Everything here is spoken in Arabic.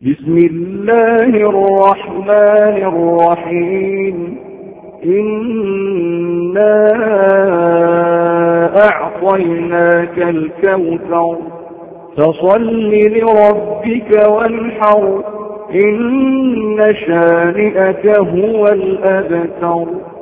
بسم الله الرحمن الرحيم إنا أعطيناك الكوثر فصل لربك وانحر إن شانئك هو الأبتر.